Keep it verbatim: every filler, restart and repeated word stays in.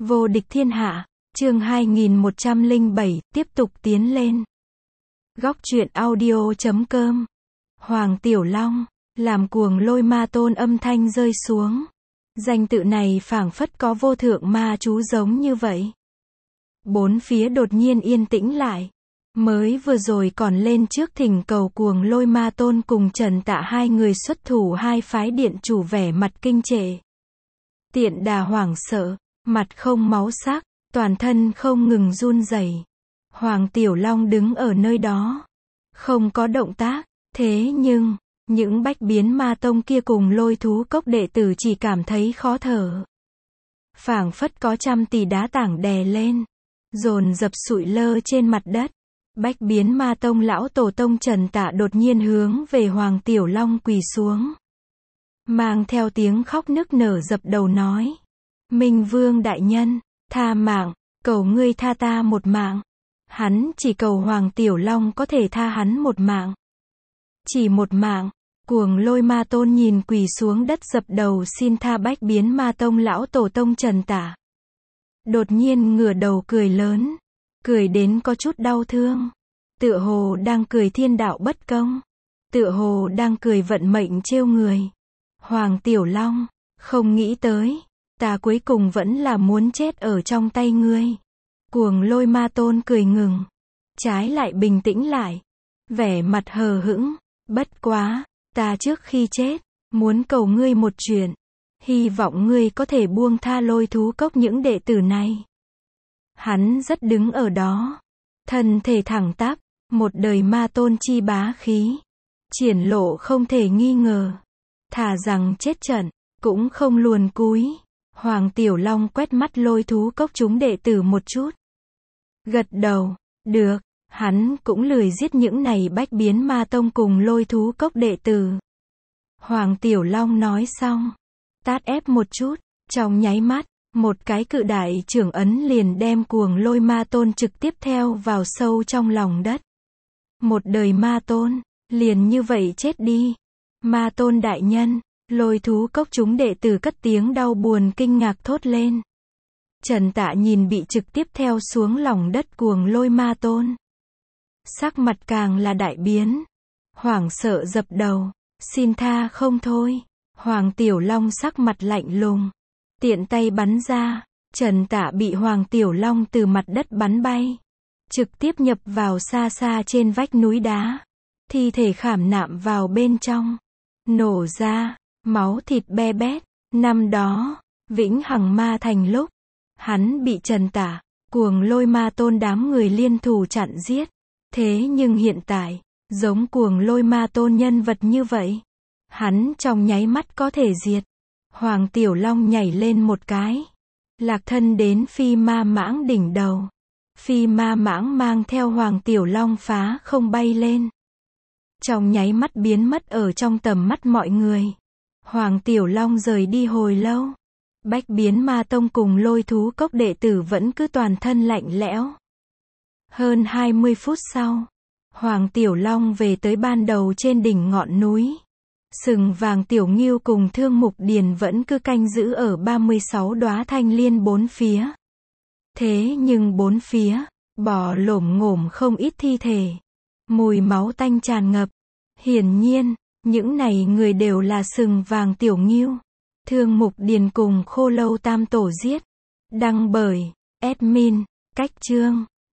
Vô địch thiên hạ, chương hai nghìn một trăm lẻ bảy, tiếp tục tiến lên. Góc truyện audio chấm com. Hoàng Tiểu Long, làm cuồng lôi ma tôn âm thanh rơi xuống. Danh tự này phảng phất có vô thượng ma chú giống như vậy. Bốn phía đột nhiên yên tĩnh lại. Mới vừa rồi còn lên trước thỉnh cầu cuồng lôi ma tôn cùng Trần Tạ hai người xuất thủ, hai phái điện chủ vẻ mặt kinh trệ. Tiện Đà hoảng sợ, mặt không máu sắc, toàn thân không ngừng run rẩy. Hoàng Tiểu Long đứng ở nơi đó, không có động tác, thế nhưng, những bách biến ma tông kia cùng lôi thú cốc đệ tử chỉ cảm thấy khó thở. Phảng phất có trăm tỷ đá tảng đè lên, dồn dập sụi lơ trên mặt đất. Bách biến ma tông lão tổ tông Trần Tạ đột nhiên hướng về Hoàng Tiểu Long quỳ xuống. Mang theo tiếng khóc nức nở dập đầu nói. Minh Vương đại nhân, tha mạng, cầu ngươi tha ta một mạng. Hắn chỉ cầu Hoàng Tiểu Long có thể tha hắn một mạng. Chỉ một mạng. Cuồng lôi ma tôn nhìn quỳ xuống đất dập đầu xin tha bách biến ma tông lão tổ tông Trần Tạ. Đột nhiên ngửa đầu cười lớn. Cười đến có chút đau thương. Tựa hồ đang cười thiên đạo bất công. Tựa hồ đang cười vận mệnh trêu người. Hoàng Tiểu Long, không nghĩ tới, ta cuối cùng vẫn là muốn chết ở trong tay ngươi. Cuồng lôi ma tôn cười ngừng. Trái lại bình tĩnh lại. Vẻ mặt hờ hững. Bất quá, ta trước khi chết, muốn cầu ngươi một chuyện. Hy vọng ngươi có thể buông tha lôi thú cốc những đệ tử này. Hắn rất đứng ở đó. Thân thể thẳng tắp, một đời ma tôn chi bá khí. Triển lộ không thể nghi ngờ. Thà rằng chết trận, cũng không luồn cúi. Hoàng Tiểu Long quét mắt lôi thú cốc chúng đệ tử một chút. Gật đầu, được, hắn cũng lười giết những này bách biến ma tông cùng lôi thú cốc đệ tử. Hoàng Tiểu Long nói xong, tát ép một chút, trong nháy mắt, một cái cự đại trưởng ấn liền đem cuồng lôi ma tôn trực tiếp theo vào sâu trong lòng đất. Một đời ma tôn, liền như vậy chết đi. Ma tôn đại nhân, lôi thú cốc chúng đệ tử cất tiếng đau buồn kinh ngạc thốt lên. Trần Tạ nhìn bị trực tiếp theo xuống lòng đất cuồng lôi ma tôn. Sắc mặt càng là đại biến. Hoảng sợ dập đầu, xin tha không thôi. Hoàng Tiểu Long sắc mặt lạnh lùng. Tiện tay bắn ra, Trần Tạ bị Hoàng Tiểu Long từ mặt đất bắn bay. Trực tiếp nhập vào xa xa trên vách núi đá. Thi thể khảm nạm vào bên trong. Nổ ra, máu thịt be bét. Năm đó, Vĩnh Hằng Ma Thành lúc, hắn bị Trần Tạ, cuồng lôi ma tôn đám người liên thủ chặn giết. Thế nhưng hiện tại, giống cuồng lôi ma tôn nhân vật như vậy, hắn trong nháy mắt có thể diệt. Hoàng Tiểu Long nhảy lên một cái. Lạc thân đến phi ma mãng đỉnh đầu. Phi ma mãng mang theo Hoàng Tiểu Long phá không bay lên. Trong nháy mắt biến mất ở trong tầm mắt mọi người. Hoàng Tiểu Long rời đi hồi lâu. Bách biến ma tông cùng lôi thú cốc đệ tử vẫn cứ toàn thân lạnh lẽo. Hơn hai mươi phút sau, Hoàng Tiểu Long về tới ban đầu trên đỉnh ngọn núi. Sừng vàng Tiểu Ngưu cùng Thương Mục Điền vẫn cứ canh giữ ở ba mươi sáu đóa thanh liên bốn phía. Thế nhưng bốn phía, bò lổm ngổm không ít thi thể. Mùi máu tanh tràn ngập. Hiển nhiên, những này người đều là sừng vàng Tiểu Ngưu, Thương Mục Điền cùng Khô Lâu Tam Tổ giết. Đăng bởi admin, Cách Chương.